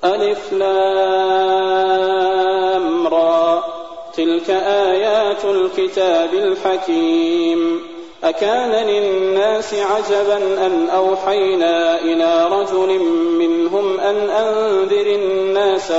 ألف لام را تلك آيات الكتاب الحكيم أكان للناس عجبا أن أوحينا إلى رجل منهم أن أنذر الناس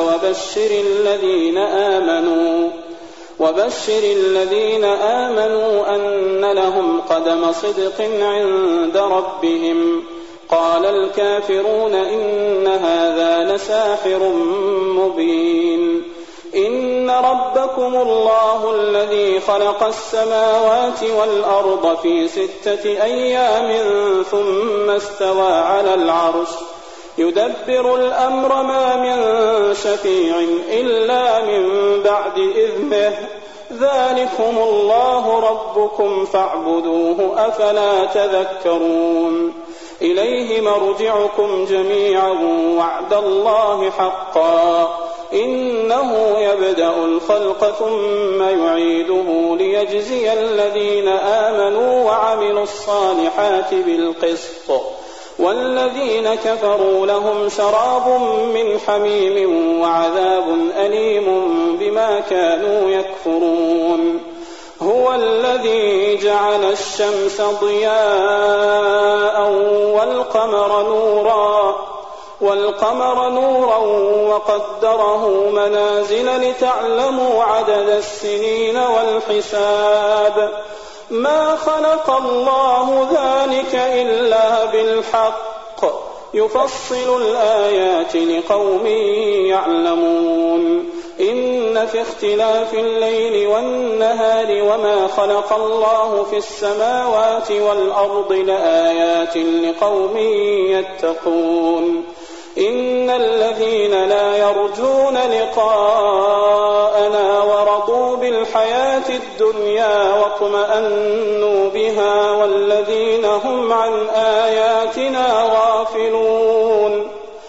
وبشر الذين آمنوا أن لهم قدم صدق عند ربهم قال الكافرون إن هذا لساحر مبين إن ربكم الله الذي خلق السماوات والأرض في 6 أيام ثم استوى على العرش يدبر الأمر ما من شفيع إلا من بعد إذنه ذلكم الله ربكم فاعبدوه أفلا تذكرون إليه مرجعكم جميعا وعد الله حقا إنه يبدأ الخلق ثم يعيده ليجزي الذين آمنوا وعملوا الصالحات بالقسط والذين كفروا لهم شراب من حميم وعذاب أليم بما كانوا يكفرون هو الذي جعل الشمس ضياء والقمر نورا وقدره منازل لتعلموا عدد السنين والحساب ما خلق الله ذلك إلا بالحق يفصل الآيات لقوم يعلمون إن في اختلاف الليل والنهار وما خلق الله في السماوات والأرض لآيات لقوم يتقون إن الذين لا يرجون لقاءنا ورضوا بالحياة الدنيا واطمأنوا بها والذين هم عن آياتنا غافلون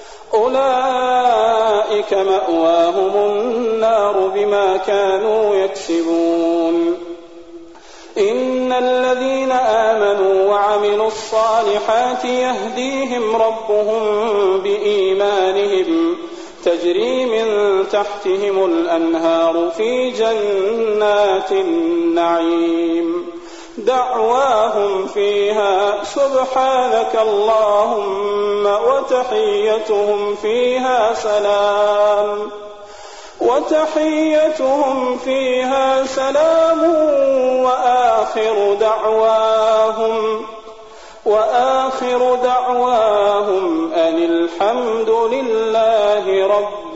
أولئك مأواهم النار بما كانوا يكسبون إن الذين آمنوا وعملوا الصالحات يهديهم ربهم بإيمانهم تجري من تحتهم الأنهار في جنات النعيم دعواهم فيها سبحانك اللهم وتحيتهم فيها سلام وآخر دعواهم أن الحمد لله رب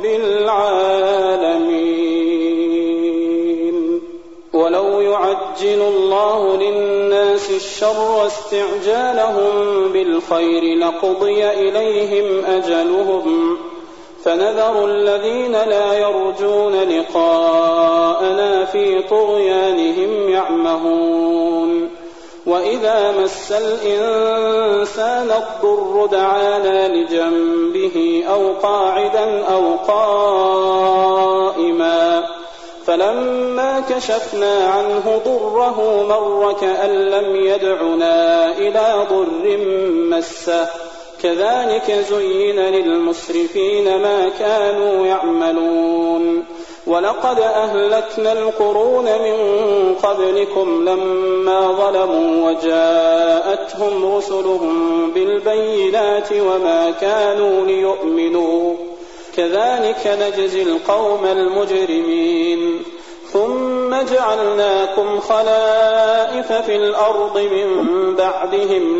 العالمين ولو يعجل الله للناس الشر استعجالهم بالخير لقضي إليهم أجلهم فنذر الذين لا يرجون لقاءنا في طغيانهم يعمهون وإذا مس الإنسان الضر دعانا لجنبه أو قاعدا أو قائما فلما كشفنا عنه ضره مر كأن لم يدعنا إلى ضر مسه كذلك زين للمسرفين ما كانوا يعملون ولقد أهلكنا القرون من قبلكم لما ظلموا وجاءتهم رسلهم بالبينات وما كانوا ليؤمنوا كذلك نجزي القوم المجرمين ثم جعلناكم خلائف في الأرض من بعدهم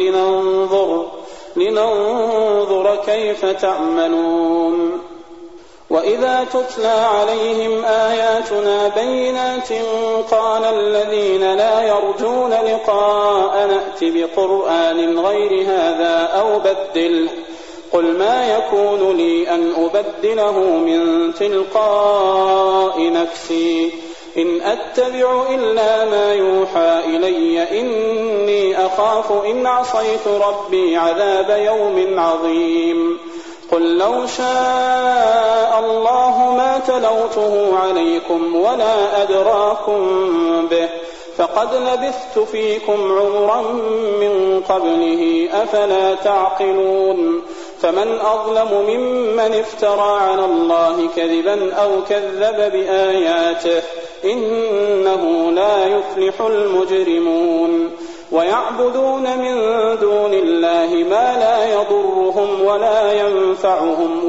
لننظر كيف تعملون وإذا تتلى عليهم آياتنا بينات قال الذين لا يرجون لقاء نأت بقرآن غير هذا أو بدله قل ما يكون لي أن أبدله من تلقاء نفسي إن أتبع إلا ما يوحى إلي إني أخاف إن عصيت ربي عذاب يوم عظيم قل لو شاء الله ما تلوته عليكم ولا أدراكم به فقد لبثت فيكم عمرا من قبله أفلا تعقلون فمن أظلم ممن افترى على الله كذبا أو كذب بآياته إنه لا يفلح المجرمون ويعبدون من دون الله ما لا يضرهم ولا ينفعهم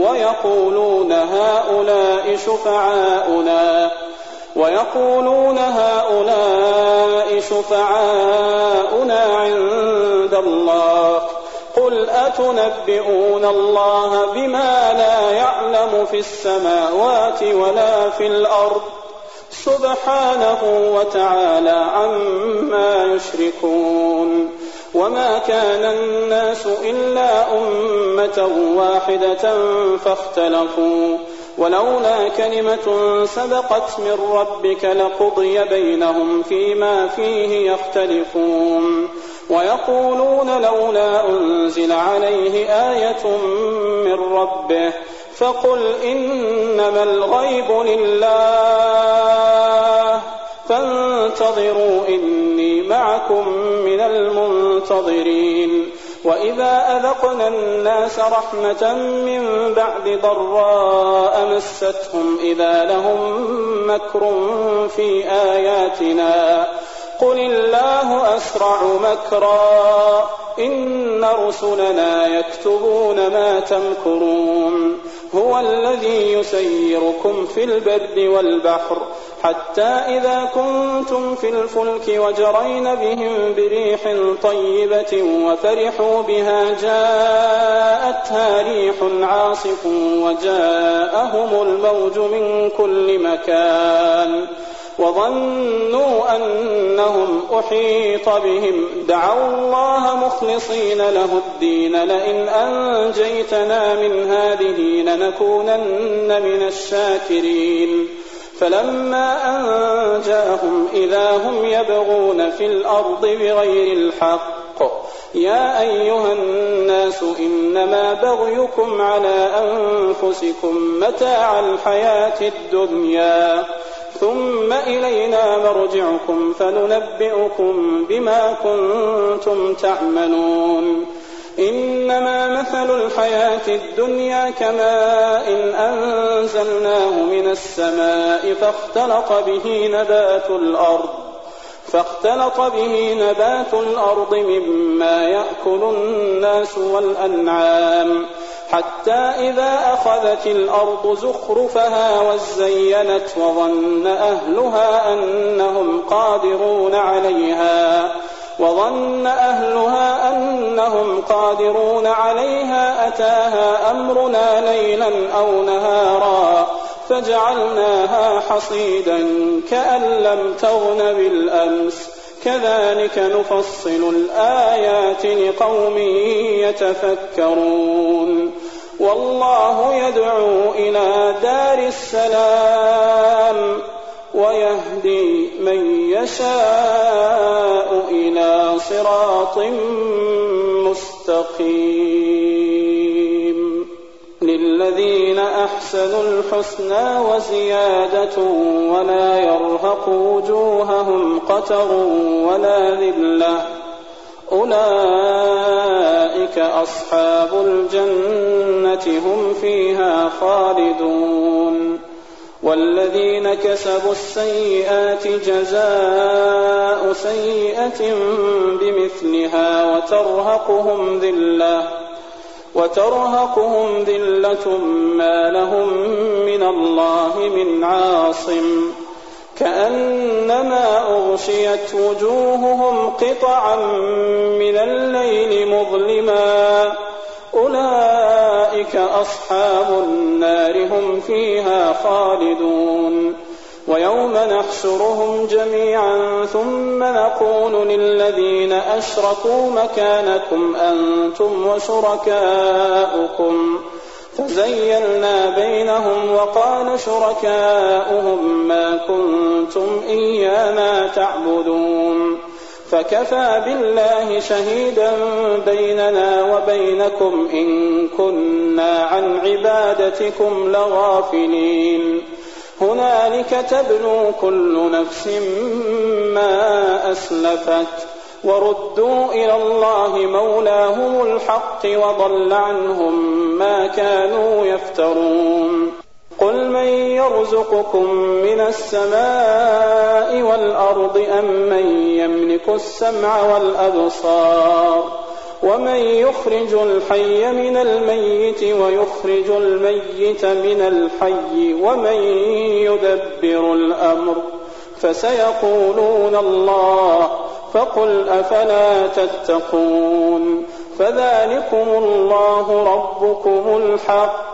ويقولون هؤلاء شفعاؤنا عند الله قل أتنبئون الله بما لا يعلم في السماوات ولا في الأرض سبحانه وتعالى عما يشركون وما كان الناس إلا أمة واحدة فاختلفوا ولولا كلمة سبقت من ربك لقضي بينهم فيما فيه يختلفون ويقولون لولا أنزل عليه آية من ربه فقل إنما الغيب لله فانتظروا إني معكم من المنتظرين وإذا أذقنا الناس رحمة من بعد ضراء مستهم إذا لهم مكر في آياتنا قل الله أسرع مكرا إن رسلنا يكتبون ما تمكرون هو الذي يسيركم في البر والبحر حتى إذا كنتم في الفلك وجرين بهم بريح طيبة وفرحوا بها جاءتها ريح عاصف وجاءهم الموج من كل مكان وظنوا أنهم أحيط بهم دعوا الله مخلصين له الدين لئن أنجيتنا من هذه لنكونن من الشاكرين فلما أنجاهم إذا هم يبغون في الأرض بغير الحق يا أيها الناس إنما بغيكم على أنفسكم متاع الحياة الدنيا ثم إلينا مرجعكم فننبئكم بما كنتم تعملون إنما مثل الحياة الدنيا كماء إن أنزلناه من السماء فاختلط به نبات الأرض مما يأكل الناس والأنعام حتى إذا أخذت الأرض زخرفها وزينت وظن أهلها أنهم قادرون عليها أتاها أمرنا ليلا أو نهارا فجعلناها حصيدا كأن لم تغن بالأمس كذلك نفصل الآيات لقوم يتفكرون والله يدعو إلى دار السلام ويهدي من يشاء إلى صراط مستقيم للذين أحسنوا الحسنى وزيادة ولا يرهق وجوههم قتر ولا ذلة أولئك أصحاب الجنة هم فيها خالدون والذين كسبوا السيئات جزاء سيئة بمثلها وترهقهم ذلة ما لهم من الله من عاصم كأنما أغشيت وجوههم قطعا من الليل مظلما أولئك أصحاب النار هم فيها خالدون ويوم نحشرهم جميعا ثم نقول للذين أشركوا مكانكم أنتم وشركاؤكم فزيلنا بينهم وقال شركاؤهم ما كنتم إيانا تعبدون فكفى بالله شهيدا بيننا وبينكم إن كنا عن عبادتكم لغافلين هنالك تبلو كل نفس ما أسلفت وردوا إلى الله مولاهم الحق وضل عنهم ما كانوا يفترون قل من يرزقكم من السماء والأرض أم من يملك السمع والأبصار ومن يخرج الحي من الميت ويخرج الميت من الحي ومن يدبر الأمر فسيقولون الله فقل أفلا تتقون فذلكم الله ربكم الحق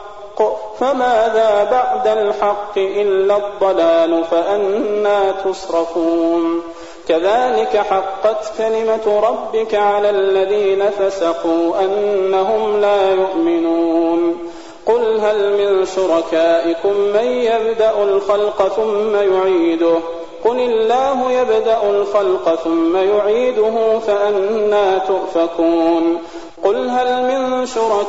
فماذا بعد الحق إلا الضلال فأنى تصرفون كذلك حقت كلمة ربك على الذين فسقوا أنهم لا يؤمنون قل هل من شركائكم من يبدأ الخلق ثم يعيده قل الله يبدأ الخلق ثم يعيده فأنى تؤفكون قل هل من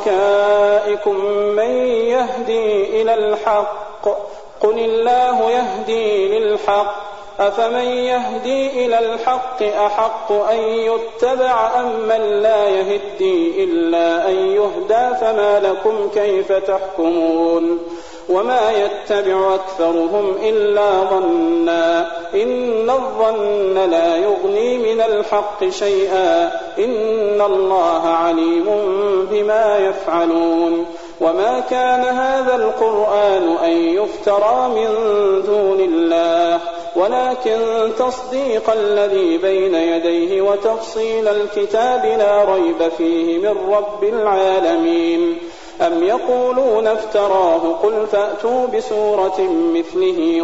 شركائكم من يهدي إلى الحق قل الله يهدي للحق أفمن يهدي إلى الحق أحق أن يتبع أم من لا يهدي إلا أن يهدى فما لكم كيف تحكمون وما يتبع أكثرهم إلا ظنا إن الظن لا يغني من الحق شيئا إن الله عليم بما يفعلون وما كان هذا القرآن أن يفترى من دون الله ولكن تصديق الذي بين يديه وتفصيل الكتاب لا ريب فيه من رب العالمين أم يقولون افتراه قل فأتوا بسورة مثله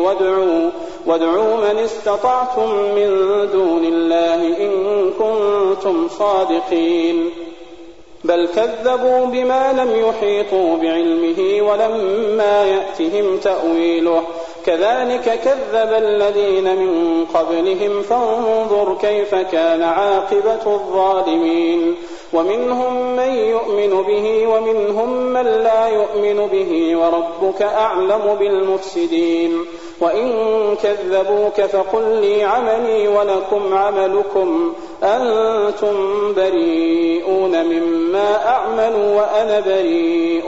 وادعوا من استطعتم من دون الله إن كنتم صادقين بل كذبوا بما لم يحيطوا بعلمه ولما يأتهم تأويله كذلك كذب الذين من قبلهم فانظر كيف كان عاقبة الظالمين ومنهم من يؤمن به ومنهم من لا يؤمن به وربك أعلم بالمفسدين وإن كذبوك فقل لي عملي ولكم عملكم أنتم بريئون مما أعمل وأنا بريء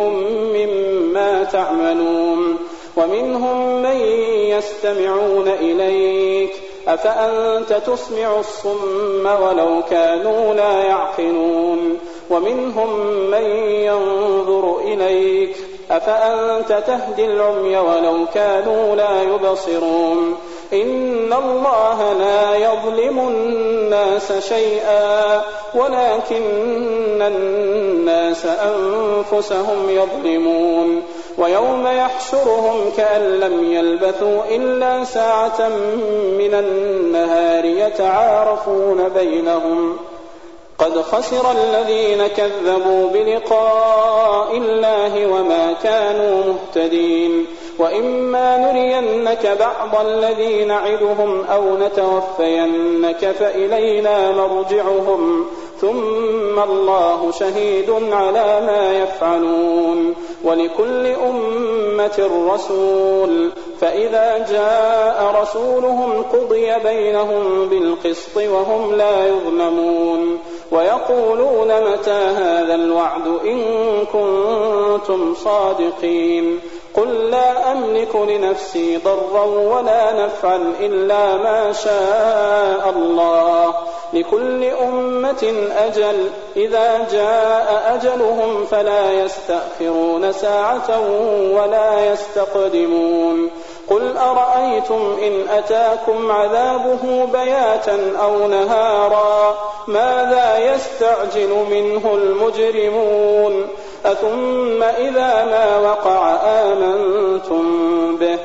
مما تعملون ومنهم من يستمعون إليك أفأنت تسمع الصم ولو كانوا لا يعقلون ومنهم من ينظر إليك أفأنت تهدي العمي ولو كانوا لا يبصرون إن الله لا يظلم الناس شيئا ولكن الناس أنفسهم يظلمون ويوم يحشرهم كأن لم يلبثوا إلا ساعة من النهار يتعارفون بينهم قد خسر الذين كذبوا بلقاء الله وما كانوا مهتدين وإما نرينك بعض الذي نعدهم أو نتوفينك فإلينا مرجعهم ثم الله شهيد على ما يفعلون ولكل أمة رسول فإذا جاء رسولهم قضي بينهم بالقسط وهم لا يظلمون ويقولون متى هذا الوعد إن كنتم صادقين قل لا أملك لنفسي ضرا ولا نفعا إلا ما شاء الله لكل أمة أجل إذا جاء أجلهم فلا يستأخرون ساعة ولا يستقدمون قل أرأيتم إن أتاكم عذابه بياتا أو نهارا ماذا يستعجل منه المجرمون أثم إذا ما وقع آمنتم به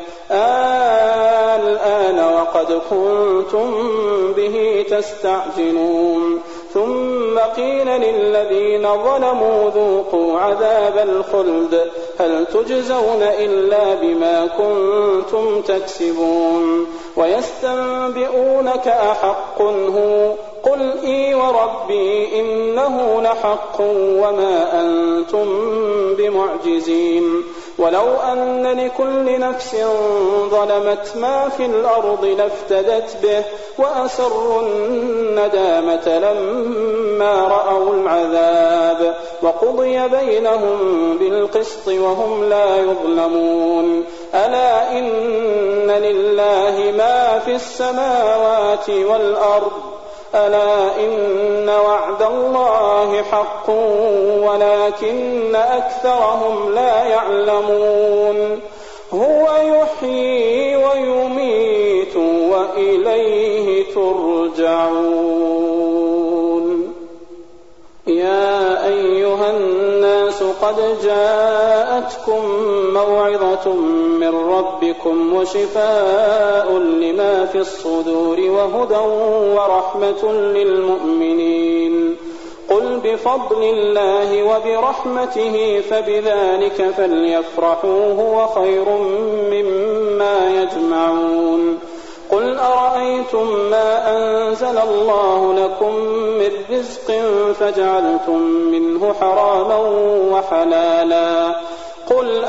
الآن وقد كنتم به تستعجلون ثم قيل للذين ظلموا ذوقوا عذاب الخلد هل تجزون إلا بما كنتم تكسبون ويستنبئونك أحق هو قل إي وربي إنه لحق وما أنتم بمعجزين ولو أن لكل نفس ظلمت ما في الأرض لافتدت به وأسروا الندامة لما رأوا العذاب وقضي بينهم بالقسط وهم لا يظلمون ألا إن لله ما في السماوات والأرض ألا إن وعد الله حق ولكن أكثرهم لا يعلمون هو يحيي ويميت وإليه ترجعون يا أيها الناس قد جاءتكم موعظة من ربكم وشفاء لما في الصدور وهدى ورحمة للمؤمنين قل بفضل الله وبرحمته فبذلك فليفرحوا هو خير مما يجمعون قل أرأيتم ما أنزل الله لكم من رزق فجعلتم منه حراما وحلالا قل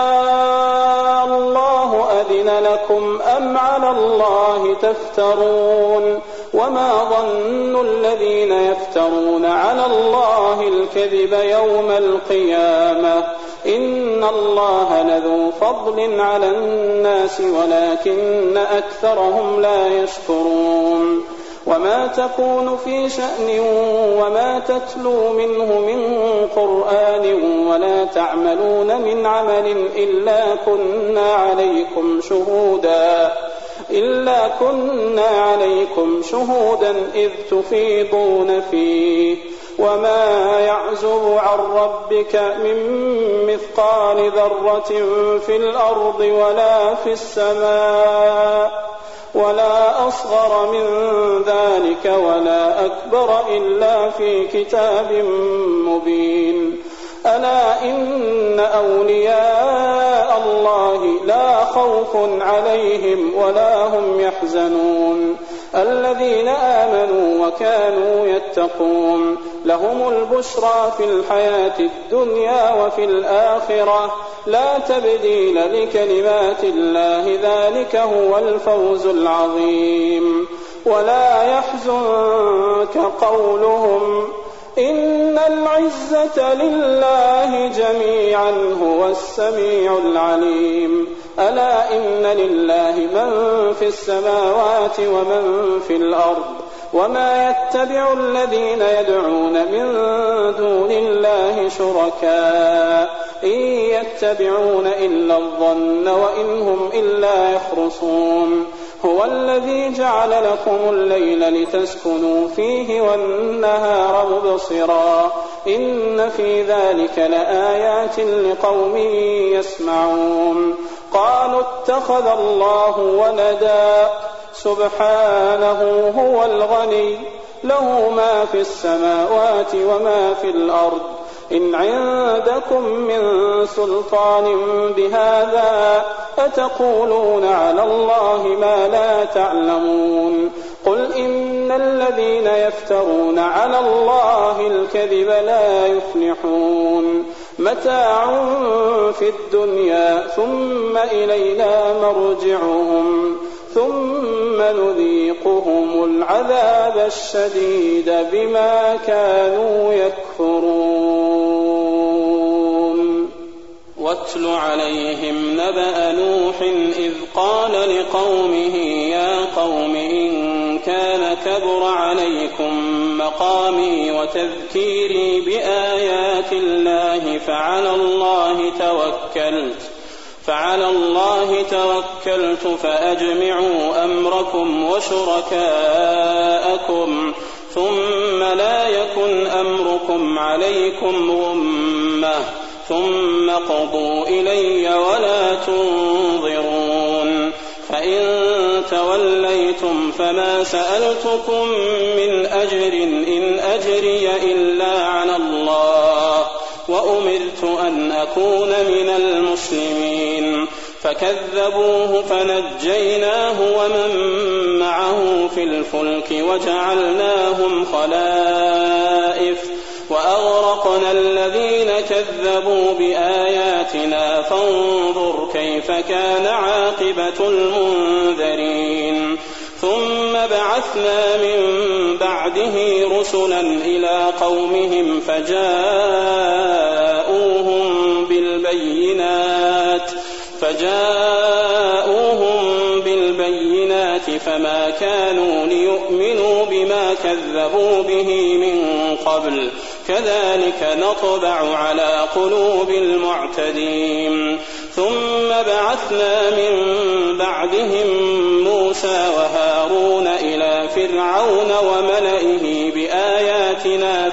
الله أذن لكم أم على الله تفترون وما ظن الذين يفترون على الله الكذب يوم القيامة إن الله لذو فضل على الناس ولكن أكثرهم لا يشكرون وما تكون في شأن وما تتلو منه من قرآن ولا تعملون من عمل إلا كنا عليكم شهودا إذ تفيضون فيه وما يعزب عن ربك من مثقال ذرة في الأرض ولا في السماء ولا أصغر من ذلك ولا أكبر إلا في كتاب مبين ألا إن أولياء الله لا خوف عليهم ولا هم يحزنون الذين آمنوا وكانوا يتقون لهم البشرى في الحياة الدنيا وفي الآخرة لا تبديل لكلمات الله ذلك هو الفوز العظيم ولا يحزنك قولهم إن العزة لله جميعا هو السميع العليم ألا إن لله من في السماوات ومن في الأرض وما يتبع الذين يدعون من دون الله شركاء إن يتبعون إلا الظن وإن هم إلا يخرصون هو الذي جعل لكم الليل لتسكنوا فيه والنهار مبصرا إن في ذلك لآيات لقوم يسمعون قالوا اتخذ الله ولدا سبحانه هو الغني له ما في السماوات وما في الأرض إن عندكم من سلطان بهذا أتقولون على الله ما لا تعلمون قل إن الذين يفترون على الله الكذب لا يفلحون متاع في الدنيا ثم إلينا مرجعهم ثم نذيقهم العذاب الشديد بما كانوا يكفرون واتل عليهم نبأ نوح إذ قال لقومه يا قوم إن كان كبر عليكم مقامي وتذكيري بآيات الله فعلى الله توكلت فأجمعوا أمركم وشركاءكم ثم لا يكن أمركم عليكم غمة ثم قضوا إلي ولا تنظرون فإن توليتم فما سألتكم من أجر إن أجري إلا على الله وأمرت أن أكون من المسلمين فكذبوه فنجيناه ومن معه في الفلك وجعلناهم خلائف وأغرقنا الذين كذبوا بآياتنا فانظر كيف كان عاقبة المنذرين ثم بعثنا من بعده رسلا إلى قومهم فجاءوهم بالبينات فما كانوا ليؤمنوا بما كذبوا به من قبل كذلك نطبع على قلوب المعتدين ثم بعثنا من بعدهم موسى وهارون إلى فرعون وملئه بآياتنا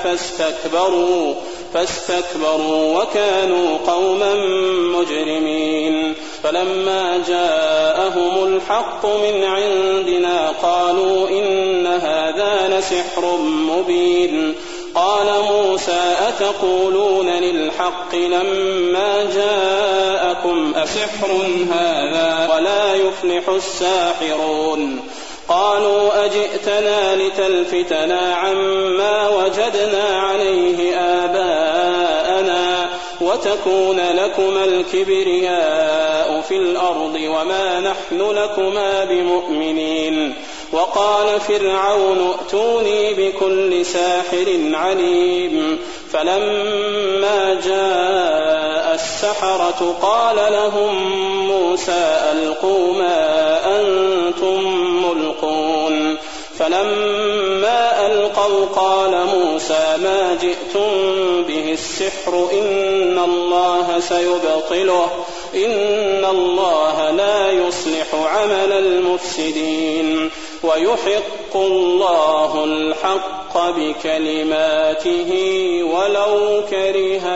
فاستكبروا وكانوا قوما مجرمين فلما جاءهم الحق من عندنا قالوا إن هذا لسحر مبين قال موسى أتقولون للحق لما جاءكم أسحر هذا ولا يفلح الساحرون قالوا أجئتنا لتلفتنا عما وجدنا عليه آباءنا وتكون لكما الكبرياء في الأرض وما نحن لكما بمؤمنين وقال فرعون ائتوني بكل ساحر عليم فلما جاء السحرة قال لهم موسى ألقوا ما أنتم ملقون فلما ألقوا قال موسى ما جئتم به السحر إن الله سيبطله إن الله لا يصلح عمل المفسدين ويحق الله الحق بكلماته ولو كره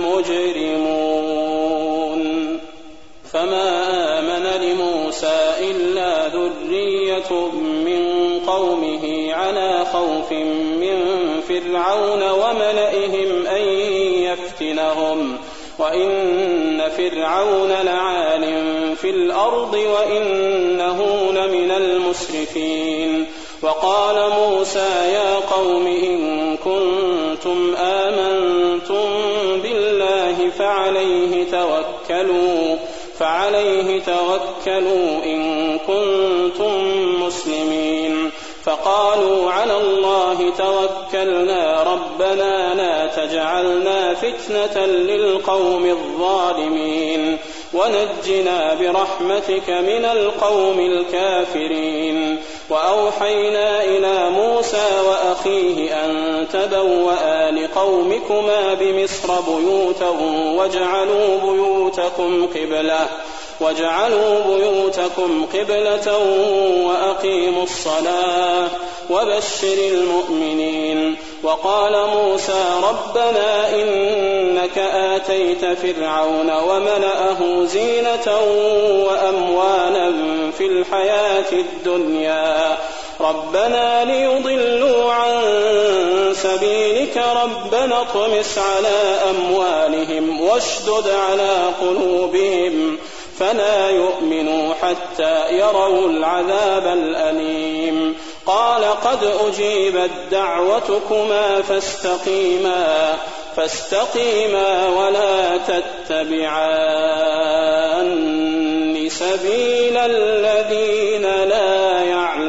المجرمون فما آمن لموسى إلا ذرية من قومه على خوف من فرعون وملئهم أن يفتنهم وإن فرعون لعال في الأرض وإنه لمن المسرفين وقال موسى يا قوم إن كنتم آمنتم بالله فعليه توكلوا إن كنتم مسلمين فقالوا على الله توكلنا ربنا لا تجعلنا فتنة للقوم الظالمين ونجنا برحمتك من القوم الكافرين وأوحينا إلى موسى وأخيه أن تبوأ لقومكما بمصر بيوتا واجعلوا بيوتكم قبلة وأقيموا الصلاة وبشر المؤمنين وقال موسى ربنا إنك آتيت فرعون وملأه زينة وأموالا في الحياة الدنيا ربنا ليضلوا عن سبيلك ربنا اطمس على أموالهم واشدد على قلوبهم فلا يؤمنوا حتى يروا العذاب الأليم قال قد أجيبت دعوتكما فاستقيما ولا تتبعان سبيل الذين لا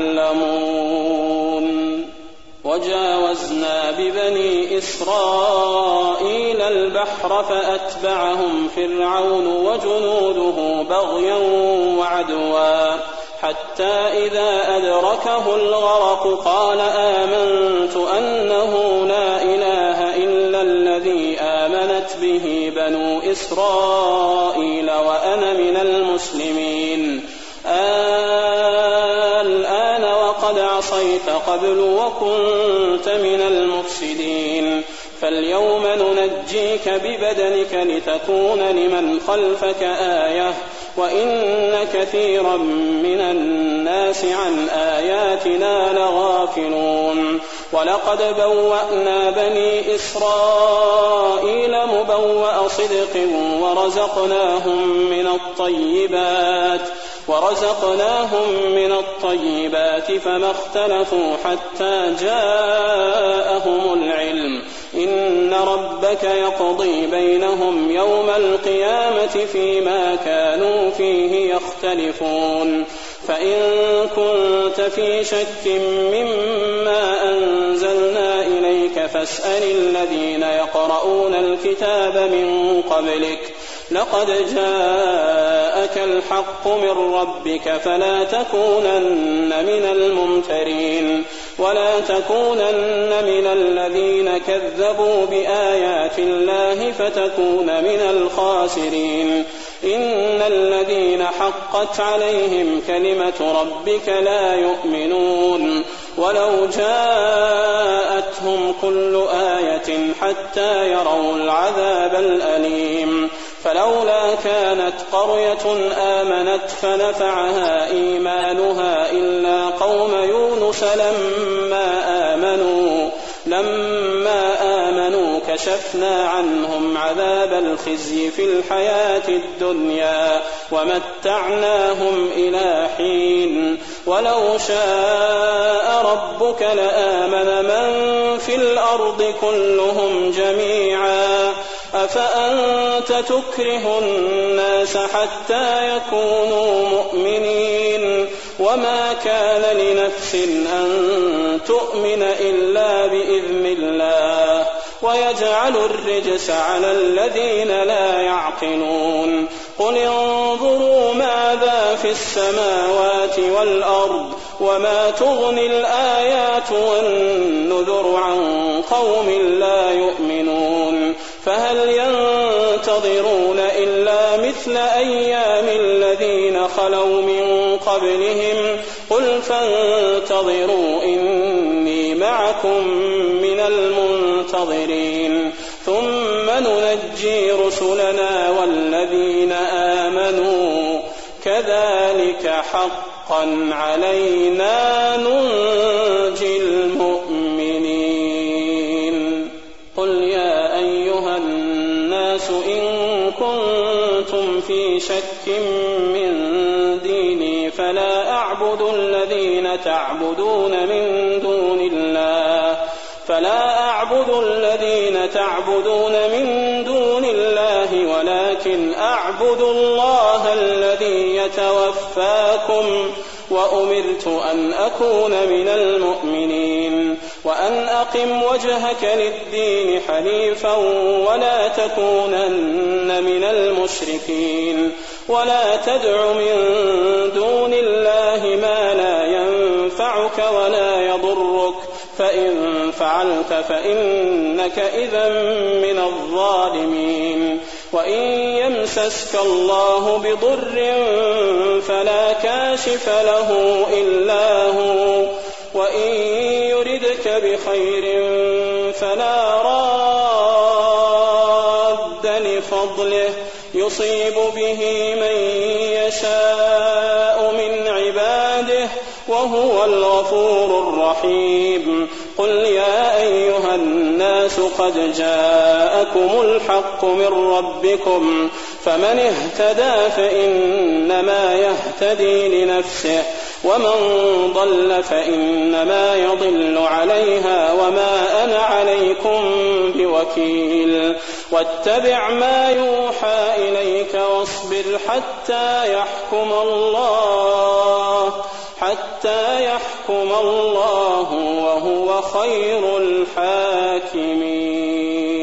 يعلمون وجاوزنا ببني إسرائيل البحر فأتبعهم فرعون وجنوده بغيا وعدوا حتى إذا أدركه الغرق قال آمنت أنه لا إله إلا الذي آمنت به بنو إسرائيل وأنا من المسلمين الآن وقد عصيت قبل وكنت من المفسدين فاليوم ننجيك ببدنك لتكون لمن خلفك آية وإن كثيرا من الناس عن آياتنا لغافلون ولقد بوأنا بني إسرائيل مبوأ صدق ورزقناهم من الطيبات فما اختلفوا حتى جاءهم العلم إن ربك يقضي بينهم يوم القيامة فيما كانوا فيه يختلفون فإن كنت في شك مما أنزلنا إليك فاسأل الذين يقرؤون الكتاب من قبلك لقد جاءك الحق من ربك فلا تكونن من الممترين ولا تكونن من الذين كذبوا بآيات الله فتكون من الخاسرين إن الذين حقت عليهم كلمة ربك لا يؤمنون ولو جاءتهم كل آية حتى يروا العذاب الأليم فلولا كانت قرية آمنت فنفعها إيمانها إلا قوم يونس لما آمنوا كشفنا عنهم عذاب الخزي في الحياة الدنيا ومتعناهم إلى حين ولو شاء ربك لآمن من في الأرض كلهم جميعا أفأنت تكره الناس حتى يكونوا مؤمنين وما كان لنفس أن تؤمن إلا بإذن الله ويجعل الرجس على الذين لا يعقلون قل انظروا ماذا في السماوات والأرض وما تغني الآيات والنذر عن قوم لا يؤمنون فهل ينتظرون إلا مثل أيام الذين خلوا من قبلهم قل فانتظروا إني معكم من المنتظرين ثم ننجي رسلنا والذين آمنوا كذلك حقا علينا ننجي المؤمنين قل يا أيها الناس إن كنتم في شك من ديني فلا أعبد الذين تعبدون من دون الله ولكن أعبد الله الذي يتوفاكم وأمرت أن أكون من المؤمنين وأن أقم وجهك للدين حنيفا ولا تكونن من المشركين ولا تدع من دون الله ما لا ينفعك ولا يضرك فإن فعلت فإنك إذا من الظالمين وإن يمسسك الله بضر فلا كاشف له إلا هو وإن يردك بخير فلا راد لفضله يصيب به من يشاء من عباده وهو الغفور الرحيم قل يا أيها الناس قد جاءكم الحق من ربكم فمن اهتدى فإنما يهتدي لنفسه ومن ضل فإنما يضل عليها وما أنا عليكم بوكيل واتبع ما يوحى إليك واصبر حتى يحكم الله وهو خير الحاكمين.